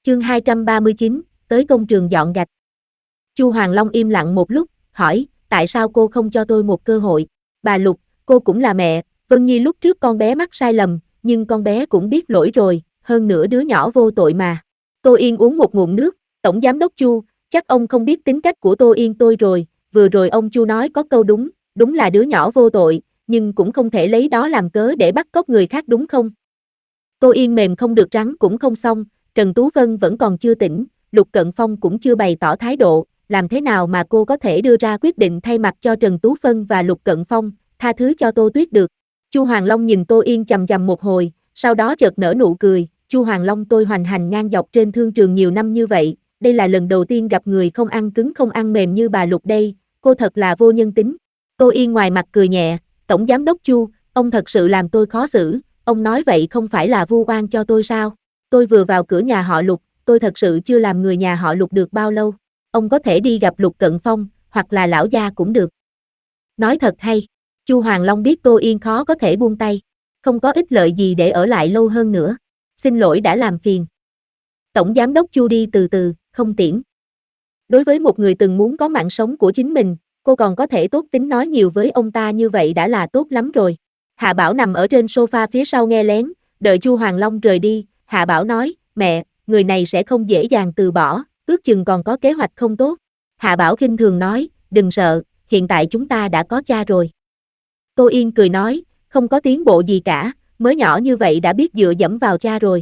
Chương 239, tới công trường dọn gạch. Chu Hoàng Long im lặng một lúc, hỏi, tại sao cô không cho tôi một cơ hội? Bà Lục, cô cũng là mẹ, Vân Nhi lúc trước con bé mắc sai lầm, nhưng con bé cũng biết lỗi rồi, hơn nữa đứa nhỏ vô tội mà. Tô Yên uống một ngụm nước, Tổng Giám đốc Chu, chắc ông không biết tính cách của Tô Yên tôi rồi, vừa rồi ông Chu nói có câu đúng, đúng là đứa nhỏ vô tội, nhưng cũng không thể lấy đó làm cớ để bắt cóc người khác đúng không? Tô Yên mềm không được rắn cũng không xong, Trần Tú Vân vẫn còn chưa tỉnh, Lục Cận Phong cũng chưa bày tỏ thái độ, làm thế nào mà cô có thể đưa ra quyết định thay mặt cho Trần Tú Vân và Lục Cận Phong, tha thứ cho Tô Tuyết được. Chu Hoàng Long nhìn Tô Yên chằm chằm một hồi, sau đó chợt nở nụ cười, Chu Hoàng Long, tôi hoành hành ngang dọc trên thương trường nhiều năm như vậy, đây là lần đầu tiên gặp người không ăn cứng không ăn mềm như bà Lục đây, cô thật là vô nhân tính. Tô Yên ngoài mặt cười nhẹ, Tổng Giám đốc Chu, ông thật sự làm tôi khó xử, ông nói vậy không phải là vu oan cho tôi sao? Tôi vừa vào cửa nhà họ Lục, tôi thật sự chưa làm người nhà họ Lục được bao lâu. Ông có thể đi gặp Lục Cận Phong, hoặc là lão gia cũng được. Nói thật hay, Chu Hoàng Long biết Tô Yên khó có thể buông tay, không có ích lợi gì để ở lại lâu hơn nữa. Xin lỗi đã làm phiền. Tổng Giám đốc Chu đi từ từ, không tiễn. Đối với một người từng muốn có mạng sống của chính mình, cô còn có thể tốt tính nói nhiều với ông ta như vậy đã là tốt lắm rồi. Hạ Bảo nằm ở trên sofa phía sau nghe lén, đợi Chu Hoàng Long rời đi, Hạ Bảo nói, mẹ, người này sẽ không dễ dàng từ bỏ, ước chừng còn có kế hoạch không tốt. Hạ Bảo khinh thường nói, đừng sợ, hiện tại chúng ta đã có cha rồi. Tô Yên cười nói, không có tiến bộ gì cả, mới nhỏ như vậy đã biết dựa dẫm vào cha rồi.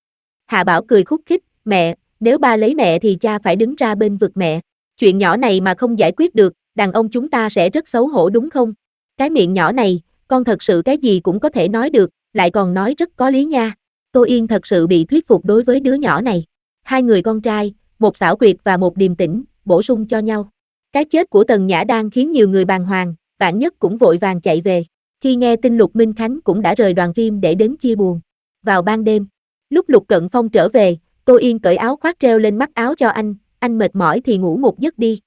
Hạ Bảo cười khúc khích, mẹ, nếu ba lấy mẹ thì cha phải đứng ra bên vực mẹ. Chuyện nhỏ này mà không giải quyết được, đàn ông chúng ta sẽ rất xấu hổ đúng không? Cái miệng nhỏ này, con thật sự cái gì cũng có thể nói được, lại còn nói rất có lý nha. Tô Yên thật sự bị thuyết phục đối với đứa nhỏ này. Hai người con trai, một xảo quyệt và một điềm tĩnh, bổ sung cho nhau. Cái chết của Tần Nhã đang khiến nhiều người bàng hoàng, Vạn Nhất cũng vội vàng chạy về. Khi nghe tin Lục Minh Khánh cũng đã rời đoàn phim để đến chia buồn. Vào ban đêm, lúc Lục Cận Phong trở về, Tô Yên cởi áo khoác treo lên mắt áo cho anh mệt mỏi thì ngủ một giấc đi.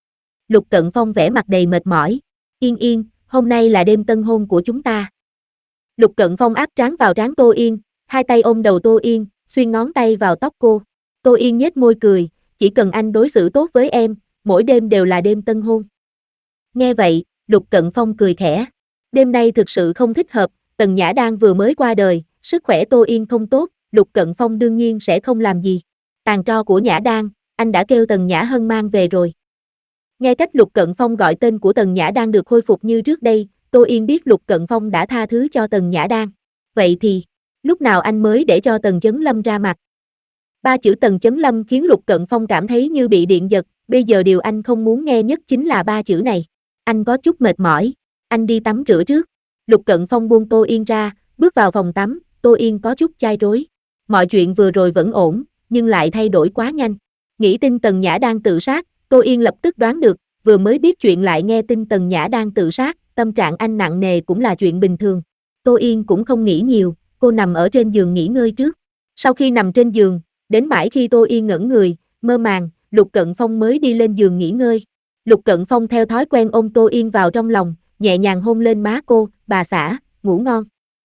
Lục Cận Phong vẻ mặt đầy mệt mỏi. Yên Yên, hôm nay là đêm tân hôn của chúng ta. Lục Cận Phong áp trán vào trán Tô Yên, hai tay ôm đầu Tô Yên, xuyên ngón tay vào tóc cô. Tô Yên nhếch môi cười, chỉ cần anh đối xử tốt với em, mỗi đêm đều là đêm tân hôn. Nghe vậy, Lục Cận Phong cười khẽ. Đêm nay thực sự không thích hợp, Tần Nhã Đan vừa mới qua đời, sức khỏe Tô Yên không tốt, Lục Cận Phong đương nhiên sẽ không làm gì. Tàn tro của Nhã Đan, anh đã kêu Tần Nhã Hân mang về rồi. Nghe cách Lục Cận Phong gọi tên của Tần Nhã Đan được khôi phục như trước đây, Tô Yên biết Lục Cận Phong đã tha thứ cho Tần Nhã Đan. Vậy thì, lúc nào anh mới để cho Tần Chấn Lâm ra mặt? Ba chữ Tần Chấn Lâm khiến Lục Cận Phong cảm thấy như bị điện giật, bây giờ điều anh không muốn nghe nhất chính là ba chữ này. Anh có chút mệt mỏi, anh đi tắm rửa trước. Lục Cận Phong buông Tô Yên ra, bước vào phòng tắm, Tô Yên có chút chai rối. Mọi chuyện vừa rồi vẫn ổn, nhưng lại thay đổi quá nhanh. Nghĩ tin Tần Nhã đang tự sát, Tô Yên lập tức đoán được, vừa mới biết chuyện lại nghe tin Tần Nhã đang tự sát, tâm trạng anh nặng nề cũng là chuyện bình thường. Tô Yên cũng không nghĩ nhiều, cô nằm ở trên giường nghỉ ngơi trước. Sau khi nằm trên giường, đến mãi khi Tô Yên ngẩn người, mơ màng, Lục Cận Phong mới đi lên giường nghỉ ngơi. Lục Cận Phong theo thói quen ôm Tô Yên vào trong lòng, nhẹ nhàng hôn lên má cô, bà xã, ngủ ngon.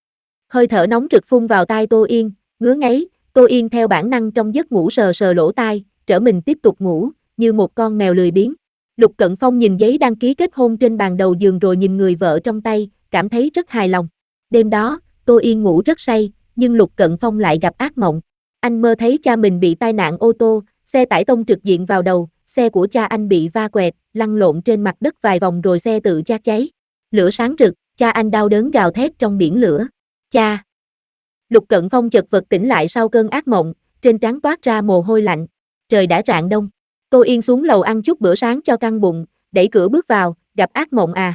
Hơi thở nóng rực phun vào tai Tô Yên, ngứa ngáy, Tô Yên theo bản năng trong giấc ngủ sờ sờ lỗ tai, trở mình tiếp tục ngủ, như một con mèo lười biếng. Lục Cận Phong nhìn giấy đăng ký kết hôn trên bàn đầu giường rồi nhìn người vợ trong tay, cảm thấy rất hài lòng. Đêm đó, Tô Yên ngủ rất say, nhưng Lục Cận Phong lại gặp ác mộng. Anh mơ thấy cha mình bị tai nạn ô tô, xe tải tông trực diện vào đầu, xe của cha anh bị va quẹt, lăn lộn trên mặt đất vài vòng rồi xe tự chát cháy. Lửa sáng rực, cha anh đau đớn gào thét trong biển lửa. Cha! Lục Cận Phong chợt vật tỉnh lại sau cơn ác mộng, trên trán toát ra mồ hôi lạnh. Trời đã rạng đông. Tô Yên xuống lầu ăn chút bữa sáng cho căng bụng, đẩy cửa bước vào, gặp ác mộng à.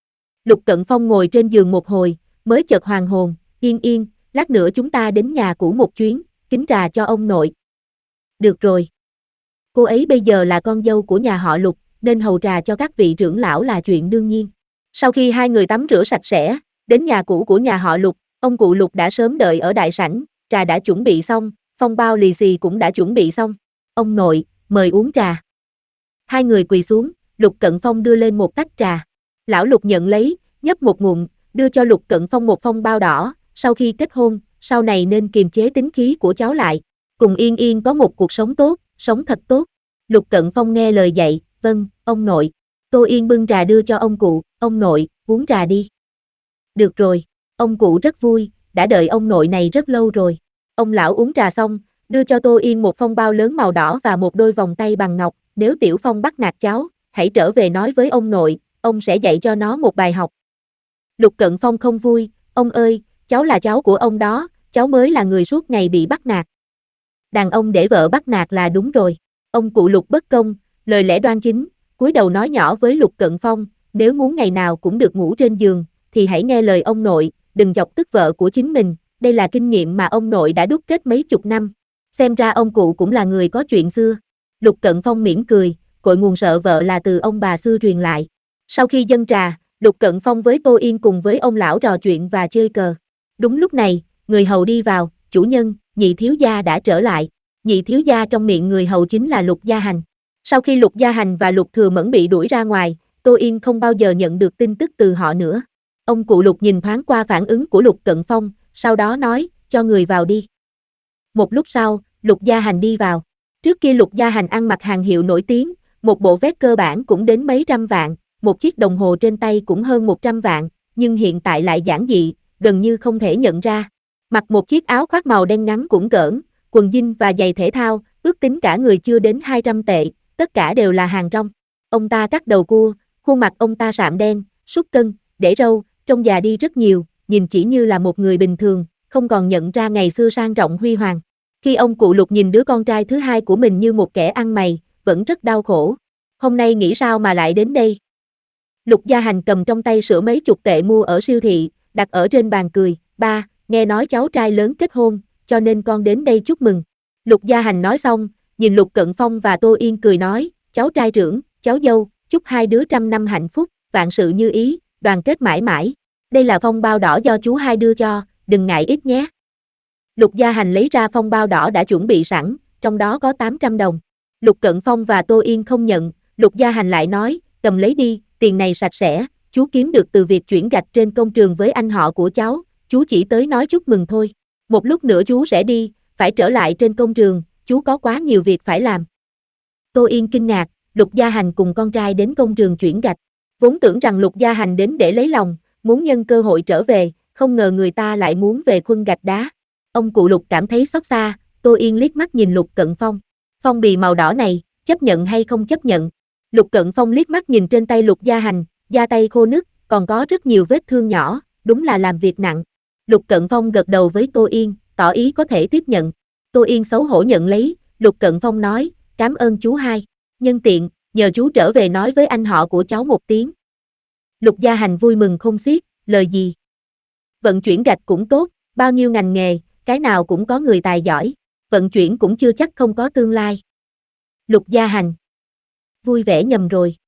Lục Cận Phong ngồi trên giường một hồi, mới chợt hoàn hồn, Yên Yên, lát nữa chúng ta đến nhà cũ một chuyến, kính trà cho ông nội. Được rồi. Cô ấy bây giờ là con dâu của nhà họ Lục, nên hầu trà cho các vị trưởng lão là chuyện đương nhiên. Sau khi hai người tắm rửa sạch sẽ, đến nhà cũ của nhà họ Lục, ông cụ Lục đã sớm đợi ở đại sảnh, trà đã chuẩn bị xong, phong bao lì xì cũng đã chuẩn bị xong. Ông nội, mời uống trà. Hai người quỳ xuống, Lục Cận Phong đưa lên một tách trà. Lão Lục nhận lấy, nhấp một ngụm, đưa cho Lục Cận Phong một phong bao đỏ, sau khi kết hôn, sau này nên kiềm chế tính khí của cháu lại. cùng Yên Yên có một cuộc sống tốt, sống thật tốt. Lục Cận Phong nghe lời dạy, vâng, ông nội. Tô Yên bưng trà đưa cho ông cụ, ông nội, uống trà đi. Được rồi, ông cụ rất vui, đã đợi ông nội này rất lâu rồi. Ông lão uống trà xong, đưa cho Tô Yên một phong bao lớn màu đỏ và một đôi vòng tay bằng ngọc, nếu Tiểu Phong bắt nạt cháu, hãy trở về nói với ông nội, ông sẽ dạy cho nó một bài học. Lục Cận Phong không vui, ông ơi, cháu là cháu của ông đó, cháu mới là người suốt ngày bị bắt nạt. Đàn ông để vợ bắt nạt là đúng rồi. Ông cụ Lục bất công, lời lẽ đoan chính, cúi đầu nói nhỏ với Lục Cận Phong, nếu muốn ngày nào cũng được ngủ trên giường, thì hãy nghe lời ông nội, đừng chọc tức vợ của chính mình, đây là kinh nghiệm mà ông nội đã đúc kết mấy chục năm. Xem ra ông cụ cũng là người có chuyện xưa. Lục Cận Phong mỉm cười, cội nguồn sợ vợ là từ ông bà xưa truyền lại. Sau khi dâng trà, Lục Cận Phong với Tô Yên cùng với ông lão trò chuyện và chơi cờ. Đúng lúc này, người hầu đi vào, chủ nhân, Nhị thiếu gia đã trở lại. Nhị thiếu gia trong miệng người hầu chính là Lục Gia Hành. Sau khi Lục Gia Hành và Lục Thừa Mẫn bị đuổi ra ngoài, Tô Yên không bao giờ nhận được tin tức từ họ nữa. Ông cụ Lục nhìn thoáng qua phản ứng của Lục Cận Phong, sau đó nói, cho người vào đi. Một lúc sau, Lục Gia Hành đi vào. Trước kia Lục Gia Hành ăn mặc hàng hiệu nổi tiếng, một bộ vest cơ bản cũng đến mấy trăm vạn, một chiếc đồng hồ trên tay cũng hơn 100 vạn, nhưng hiện tại lại giản dị, gần như không thể nhận ra. Mặc một chiếc áo khoác màu đen ngắn cũng cỡn, quần jean và giày thể thao, ước tính cả người chưa đến 200 tệ, tất cả đều là hàng rong. Ông ta cắt đầu cua, khuôn mặt ông ta sạm đen, sút cân, để râu, trông già đi rất nhiều, nhìn chỉ như là một người bình thường, không còn nhận ra ngày xưa sang trọng huy hoàng. Khi ông cụ Lục nhìn đứa con trai thứ hai của mình như một kẻ ăn mày, vẫn rất đau khổ. Hôm nay nghĩ sao mà lại đến đây? Lục Gia Hành cầm trong tay sữa mấy chục tệ mua ở siêu thị, đặt ở trên bàn cười, ba, nghe nói cháu trai lớn kết hôn, cho nên con đến đây chúc mừng. Lục Gia Hành nói xong, nhìn Lục Cận Phong và Tô Yên cười nói, cháu trai trưởng, cháu dâu, chúc hai đứa trăm năm hạnh phúc, vạn sự như ý, đoàn kết mãi mãi. Đây là phong bao đỏ do chú hai đưa cho, đừng ngại ít nhé. Lục Gia Hành lấy ra phong bao đỏ đã chuẩn bị sẵn, trong đó có 800 đồng. Lục Cận Phong và Tô Yên không nhận, Lục Gia Hành lại nói, cầm lấy đi, tiền này sạch sẽ, chú kiếm được từ việc chuyển gạch trên công trường với anh họ của cháu, chú chỉ tới nói chúc mừng thôi. Một lúc nữa chú sẽ đi, phải trở lại trên công trường, chú có quá nhiều việc phải làm. Tô Yên kinh ngạc, Lục Gia Hành cùng con trai đến công trường chuyển gạch. Vốn tưởng rằng Lục Gia Hành đến để lấy lòng, muốn nhân cơ hội trở về, không ngờ người ta lại muốn về khuân gạch đá. Ông cụ Lục cảm thấy xót xa, Tô Yên liếc mắt nhìn Lục Cận Phong. Phong bì màu đỏ này, chấp nhận hay không chấp nhận? Lục Cận Phong liếc mắt nhìn trên tay Lục Gia Hành, da tay khô nứt, còn có rất nhiều vết thương nhỏ, đúng là làm việc nặng. Lục Cận Phong gật đầu với Tô Yên, tỏ ý có thể tiếp nhận. Tô Yên xấu hổ nhận lấy, Lục Cận Phong nói, cảm ơn chú hai. Nhân tiện, nhờ chú trở về nói với anh họ của cháu một tiếng. Lục Gia Hành vui mừng không xiết, lời gì? Vận chuyển gạch cũng tốt, bao nhiêu ngành nghề, cái nào cũng có người tài giỏi, vận chuyển cũng chưa chắc không có tương lai. Lục Gia Hành vui vẻ nhầm rồi.